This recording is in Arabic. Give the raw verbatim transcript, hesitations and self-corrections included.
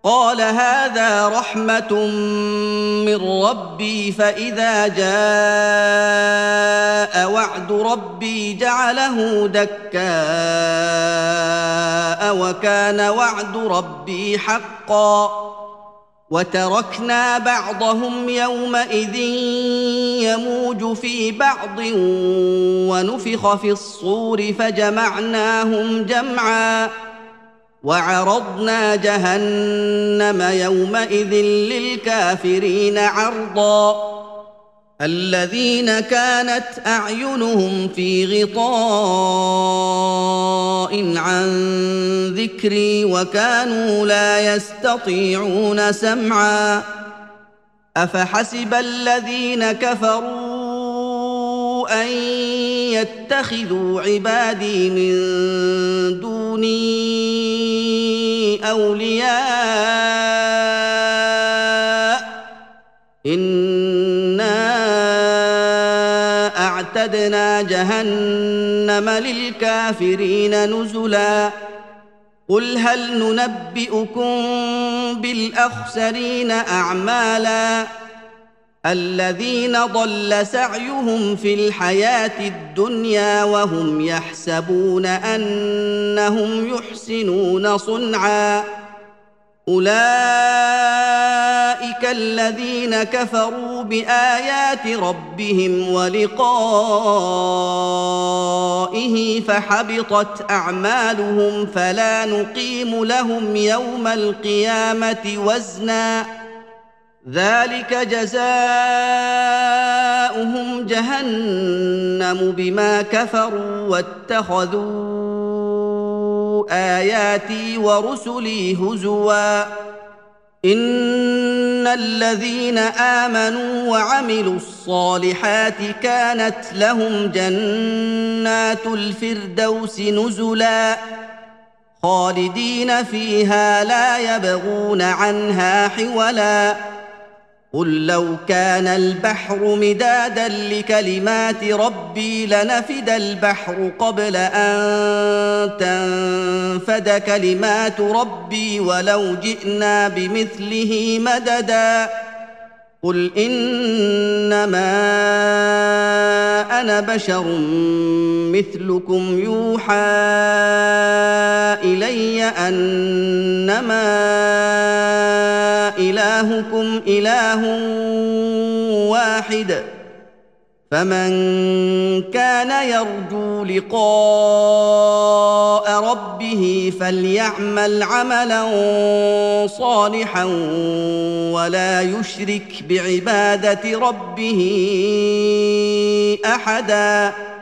قال هذا رحمة من ربي فإذا جاء وعد ربي جعله دكاء وكان وعد ربي حقا وتركنا بعضهم يومئذ يموج في بعض ونفخ في الصور فجمعناهم جمعا وعرضنا جهنم يومئذ للكافرين عرضا الذين كانت أعينهم في غطاء عن ذكري وكانوا لا يستطيعون سمعا أفحسب الذين كفروا أن يتخذوا عبادي من دوني أولياء إنا أعتدنا جهنم للكافرين نزلا قل هل ننبئكم بالأخسرين أعمالا الذين ضل سعيهم في الحياة الدنيا وهم يحسبون أنهم يحسنون صنعا أولئك الذين كفروا بآيات ربهم ولقائه فحبطت أعمالهم فلا نقيم لهم يوم القيامة وزنا ذلك جزاؤهم جهنم بما كفروا واتخذوا آياتي ورسلي هزوا إن الذين آمنوا وعملوا الصالحات كانت لهم جنات الفردوس نزلا خالدين فيها لا يبغون عنها حولا قل لو كان البحر مدادا لكلمات ربي لنفد البحر قبل أن تنفد كلمات ربي ولو جئنا بمثله مددا قل إنما أنا بشر مثلكم يوحى إلي أنما إلهكم إله واحد فمن كان يرجو لقاء ربه فليعمل عملا صالحا ولا يشرك بعبادة ربه أحدا